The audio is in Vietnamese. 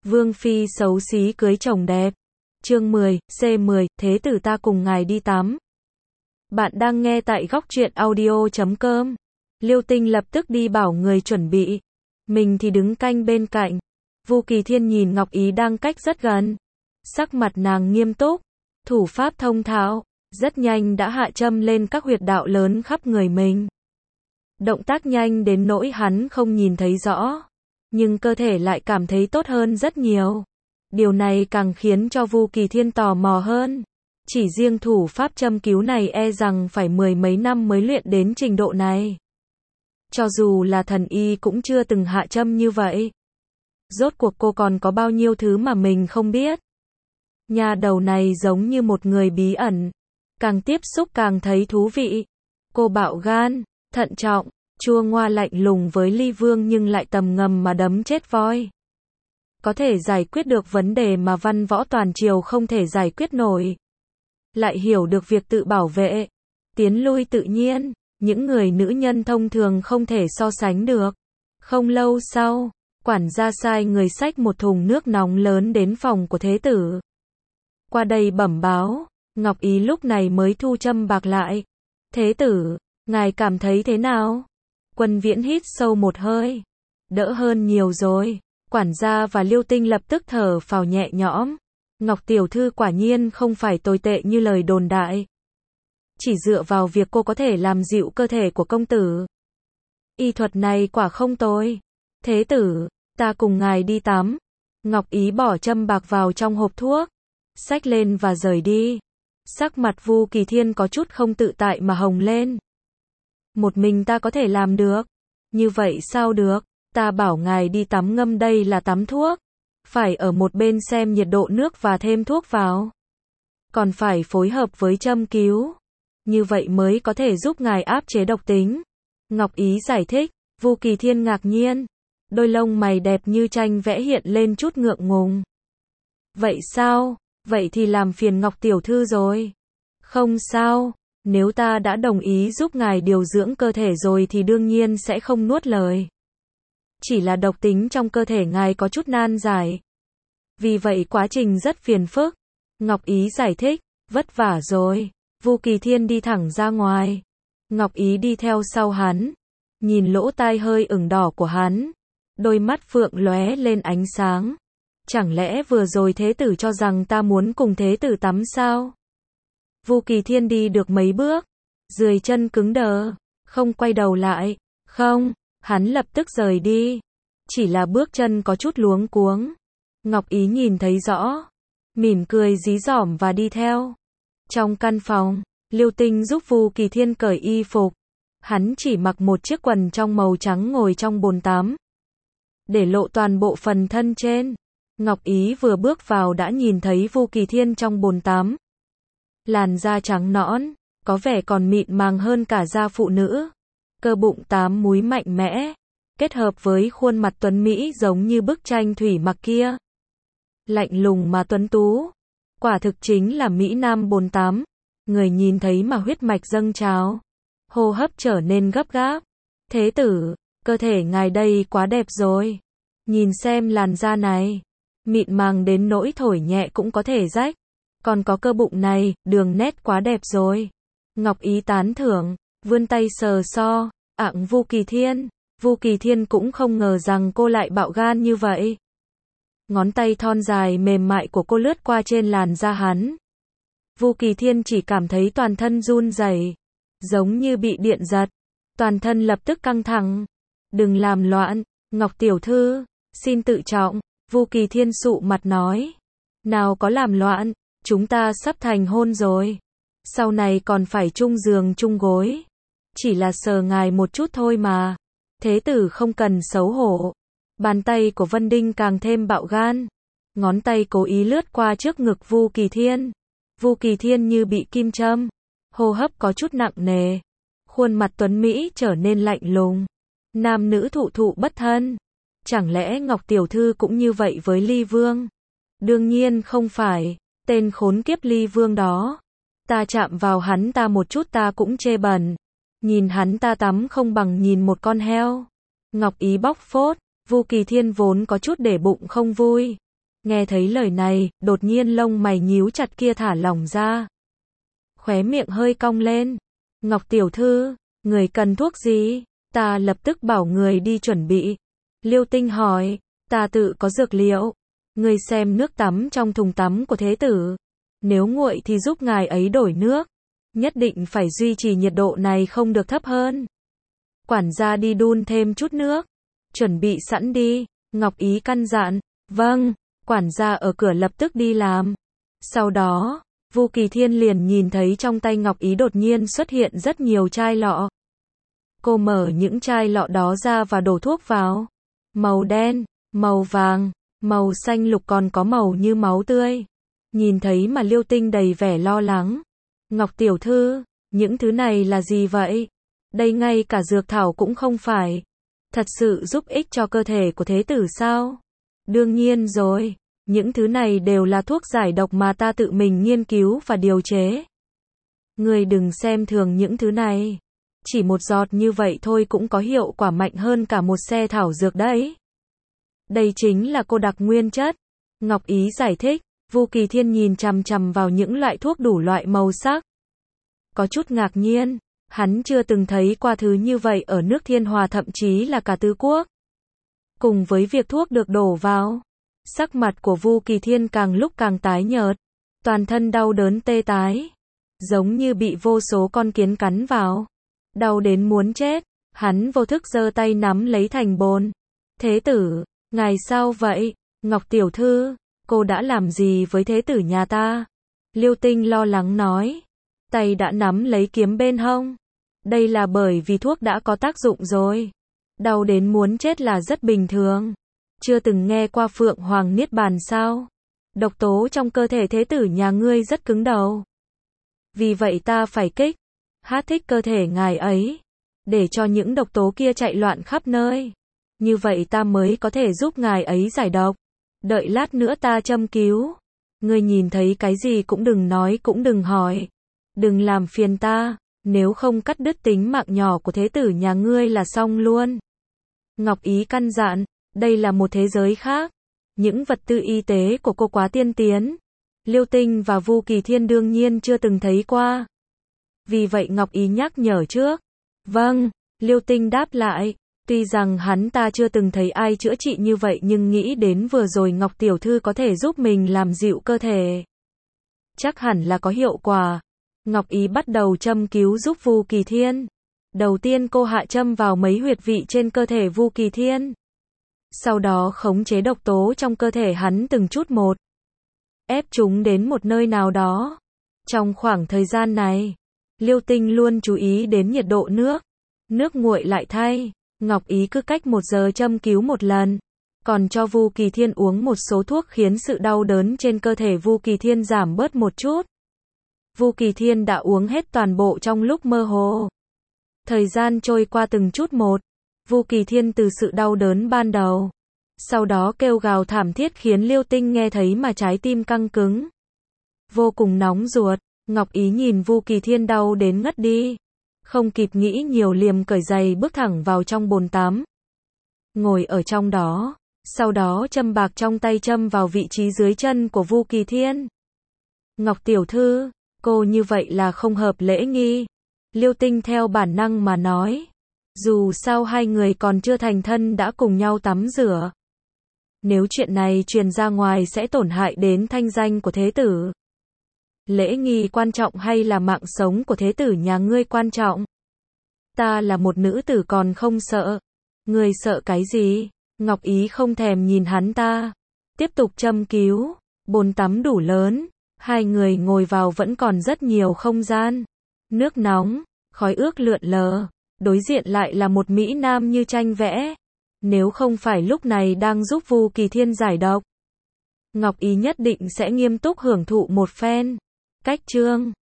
Vương phi xấu xí cưới chồng đẹp. Chương 10, C10, thế tử ta cùng ngài đi tắm. Bạn đang nghe tại góc truyện audio.com. Liêu Tinh lập tức đi bảo người chuẩn bị. Mình thì đứng canh bên cạnh. Vu Kỳ Thiên nhìn Ngọc Ý đang cách rất gần. Sắc mặt nàng nghiêm túc, thủ pháp thông thạo, rất nhanh đã hạ châm lên các huyệt đạo lớn khắp người mình. Động tác nhanh đến nỗi hắn không nhìn thấy rõ, nhưng cơ thể lại cảm thấy tốt hơn rất nhiều. Điều này càng khiến cho Vu Kỳ Thiên tò mò hơn. Chỉ riêng thủ pháp châm cứu này e rằng phải mười mấy năm mới luyện đến trình độ này. Cho dù là thần y cũng chưa từng hạ châm như vậy. Rốt cuộc cô còn có bao nhiêu thứ mà mình không biết. Nha đầu này giống như một người bí ẩn. Càng tiếp xúc càng thấy thú vị. Cô bạo gan, thận trọng, chua ngoa lạnh lùng với Ly Vương nhưng lại tầm ngầm mà đấm chết voi. Có thể giải quyết được vấn đề mà văn võ toàn triều không thể giải quyết nổi. Lại hiểu được việc tự bảo vệ, tiến lui tự nhiên, những người nữ nhân thông thường không thể so sánh được. Không lâu sau, quản gia sai người xách một thùng nước nóng lớn đến phòng của thế tử. Qua đây bẩm báo, Ngọc Ý lúc này mới thu châm bạc lại. Thế tử, ngài cảm thấy thế nào? Quân Viễn hít sâu một hơi. Đỡ hơn nhiều rồi. Quản gia và Liêu Tinh lập tức thở phào nhẹ nhõm. Ngọc tiểu thư quả nhiên không phải tồi tệ như lời đồn đại. Chỉ dựa vào việc cô có thể làm dịu cơ thể của công tử. Y thuật này quả không tồi. Thế tử, ta cùng ngài đi tắm. Ngọc Ý bỏ châm bạc vào trong hộp thuốc, xách lên và rời đi. Sắc mặt Vu Kỳ Thiên có chút không tự tại mà hồng lên. Một mình ta có thể làm được. Như vậy sao được? Ta bảo ngài đi tắm ngâm đây là tắm thuốc. Phải ở một bên xem nhiệt độ nước và thêm thuốc vào. Còn phải phối hợp với châm cứu. Như vậy mới có thể giúp ngài áp chế độc tính. Ngọc Ý giải thích. Vu Kỳ Thiên ngạc nhiên. Đôi lông mày đẹp như tranh vẽ hiện lên chút ngượng ngùng. Vậy sao? Vậy thì làm phiền Ngọc tiểu thư rồi. Không sao. Nếu ta đã đồng ý giúp ngài điều dưỡng cơ thể rồi thì đương nhiên sẽ không nuốt lời. Chỉ là độc tính trong cơ thể ngài có chút nan giải. Vì vậy quá trình rất phiền phức. Ngọc Ý giải thích. Vất vả rồi. Vu Kỳ Thiên đi thẳng ra ngoài. Ngọc Ý đi theo sau hắn. Nhìn lỗ tai hơi ửng đỏ của hắn. Đôi mắt phượng lóe lên ánh sáng. Chẳng lẽ vừa rồi thế tử cho rằng ta muốn cùng thế tử tắm sao? Vu Kỳ Thiên đi được mấy bước. Dưới chân cứng đờ. Không quay đầu lại. Không. Hắn lập tức rời đi. Chỉ là bước chân có chút luống cuống. Ngọc Ý nhìn thấy rõ. Mỉm cười dí dỏm và đi theo. Trong căn phòng, Liêu Tinh giúp Vu Kỳ Thiên cởi y phục. Hắn chỉ mặc một chiếc quần trong màu trắng ngồi trong bồn tắm. Để lộ toàn bộ phần thân trên. Ngọc Ý vừa bước vào đã nhìn thấy Vu Kỳ Thiên trong bồn tắm. Làn da trắng nõn, có vẻ còn mịn màng hơn cả da phụ nữ. Cơ bụng 8 múi mạnh mẽ, kết hợp với khuôn mặt tuấn mỹ giống như bức tranh thủy mặc kia. Lạnh lùng mà tuấn tú. Quả thực chính là Mỹ Nam bồn tắm. Người nhìn thấy mà huyết mạch dâng trào. Hô hấp trở nên gấp gáp. Thế tử, cơ thể ngài đây quá đẹp rồi. Nhìn xem làn da này. Mịn màng đến nỗi thổi nhẹ cũng có thể rách. Còn có cơ bụng này, đường nét quá đẹp rồi. Ngọc Ý tán thưởng, vươn tay sờ so, ẵng Vu Kỳ Thiên. Vu Kỳ Thiên cũng không ngờ rằng cô lại bạo gan như vậy. Ngón tay thon dài mềm mại của cô lướt qua trên làn da hắn. Vu Kỳ Thiên chỉ cảm thấy toàn thân run rẩy, giống như bị điện giật. Toàn thân lập tức căng thẳng. Đừng làm loạn, Ngọc tiểu thư, xin tự trọng. Vu Kỳ Thiên sụ mặt nói. Nào có làm loạn, chúng ta sắp thành hôn rồi. Sau này còn phải chung giường chung gối. Chỉ là sờ ngài một chút thôi mà. Thế tử không cần xấu hổ. Bàn tay của Vân Đinh càng thêm bạo gan. Ngón tay cố ý lướt qua trước ngực Vu Kỳ Thiên. Vu Kỳ Thiên như bị kim châm. Hô hấp có chút nặng nề. Khuôn mặt tuấn Mỹ trở nên lạnh lùng. Nam nữ thụ thụ bất thân. Chẳng lẽ Ngọc tiểu thư cũng như vậy với Ly Vương? Đương nhiên không phải. Tên khốn kiếp Ly Vương đó. Ta chạm vào hắn ta một chút ta cũng chê bẩn. Nhìn hắn ta tắm không bằng nhìn một con heo. Ngọc Ý bóc phốt. Vu Kỳ Thiên vốn có chút để bụng không vui. Nghe thấy lời này, đột nhiên lông mày nhíu chặt kia thả lỏng ra. Khóe miệng hơi cong lên. Ngọc tiểu thư, người cần thuốc gì? Ta lập tức bảo người đi chuẩn bị. Liêu Tinh hỏi, ta tự có dược liệu. Người xem nước tắm trong thùng tắm của thế tử. Nếu nguội thì giúp ngài ấy đổi nước. Nhất định phải duy trì nhiệt độ này không được thấp hơn. Quản gia đi đun thêm chút nước. Chuẩn bị sẵn đi. Ngọc Ý căn dặn. Vâng. Quản gia ở cửa lập tức đi làm. Sau đó, Vu Kỳ Thiên liền nhìn thấy trong tay Ngọc Ý đột nhiên xuất hiện rất nhiều chai lọ. Cô mở những chai lọ đó ra và đổ thuốc vào. Màu đen, màu vàng, màu xanh lục còn có màu như máu tươi. Nhìn thấy mà Liêu Tinh đầy vẻ lo lắng. Ngọc tiểu thư, những thứ này là gì vậy? Đây ngay cả dược thảo cũng không phải. Thật sự giúp ích cho cơ thể của thế tử sao? Đương nhiên rồi, những thứ này đều là thuốc giải độc mà ta tự mình nghiên cứu và điều chế. Người đừng xem thường những thứ này. Chỉ một giọt như vậy thôi cũng có hiệu quả mạnh hơn cả một xe thảo dược đấy. Đây chính là cô đặc nguyên chất. Ngọc Ý giải thích. Vu Kỳ Thiên nhìn chằm chằm vào những loại thuốc đủ loại màu sắc. Có chút ngạc nhiên. Hắn chưa từng thấy qua thứ như vậy ở nước Thiên Hòa thậm chí là cả tứ quốc. Cùng với việc thuốc được đổ vào, sắc mặt của Vu Kỳ Thiên càng lúc càng tái nhợt, toàn thân đau đớn tê tái, giống như bị vô số con kiến cắn vào, đau đến muốn chết. Hắn vô thức giơ tay nắm lấy thành bồn. Thế tử, ngài sao vậy? Ngọc tiểu thư, cô đã làm gì với thế tử nhà ta? Liêu Tinh lo lắng nói, tay đã nắm lấy kiếm bên hông. Đây là bởi vì thuốc đã có tác dụng rồi. Đau đến muốn chết là rất bình thường. Chưa từng nghe qua Phượng Hoàng Niết Bàn sao? Độc tố trong cơ thể thế tử nhà ngươi rất cứng đầu. Vì vậy ta phải kích thích cơ thể ngài ấy, để cho những độc tố kia chạy loạn khắp nơi. Như vậy ta mới có thể giúp ngài ấy giải độc. Đợi lát nữa ta châm cứu. Ngươi nhìn thấy cái gì cũng đừng nói cũng đừng hỏi. Đừng làm phiền ta, nếu không cắt đứt tính mạng nhỏ của thế tử nhà ngươi là xong luôn. Ngọc Ý căn dặn, đây là một thế giới khác. Những vật tư y tế của cô quá tiên tiến. Liêu Tinh và Vu Kỳ Thiên đương nhiên chưa từng thấy qua. Vì vậy Ngọc Ý nhắc nhở trước. Vâng, Liêu Tinh đáp lại. Tuy rằng hắn ta chưa từng thấy ai chữa trị như vậy nhưng nghĩ đến vừa rồi Ngọc tiểu thư có thể giúp mình làm dịu cơ thể. Chắc hẳn là có hiệu quả. Ngọc Ý bắt đầu châm cứu giúp Vu Kỳ Thiên. Đầu tiên cô hạ châm vào mấy huyệt vị trên cơ thể Vu Kỳ Thiên. Sau đó khống chế độc tố trong cơ thể hắn từng chút một. Ép chúng đến một nơi nào đó. Trong khoảng thời gian này, Liêu Tinh luôn chú ý đến nhiệt độ nước. Nước nguội lại thay. Ngọc Ý cứ cách 1 giờ châm cứu một lần. Còn cho Vu Kỳ Thiên uống một số thuốc khiến sự đau đớn trên cơ thể Vu Kỳ Thiên giảm bớt một chút. Vu Kỳ Thiên đã uống hết toàn bộ trong lúc mơ hồ. Thời gian trôi qua từng chút một. Vu Kỳ Thiên từ sự đau đớn ban đầu. Sau đó kêu gào thảm thiết khiến Liêu Tinh nghe thấy mà trái tim căng cứng. Vô cùng nóng ruột. Ngọc Ý nhìn Vu Kỳ Thiên đau đến ngất đi. Không kịp nghĩ nhiều liền cởi giày bước thẳng vào trong bồn tắm. Ngồi ở trong đó. Sau đó châm bạc trong tay châm vào vị trí dưới chân của Vu Kỳ Thiên. Ngọc tiểu thư, cô như vậy là không hợp lễ nghi. Liêu Tinh theo bản năng mà nói. Dù sao hai người còn chưa thành thân đã cùng nhau tắm rửa. Nếu chuyện này truyền ra ngoài sẽ tổn hại đến thanh danh của thế tử. Lễ nghi quan trọng hay là mạng sống của thế tử nhà ngươi quan trọng? Ta là một nữ tử còn không sợ. Ngươi sợ cái gì? Ngọc Ý không thèm nhìn hắn ta. Tiếp tục châm cứu. Bồn tắm đủ lớn. Hai người ngồi vào vẫn còn rất nhiều không gian. Nước nóng, khói ước lượn lờ. Đối diện lại là một mỹ nam như tranh vẽ. Nếu không phải lúc này đang giúp Vu Kỳ Thiên giải độc, Ngọc Ý nhất định sẽ nghiêm túc hưởng thụ một phen. Cách chương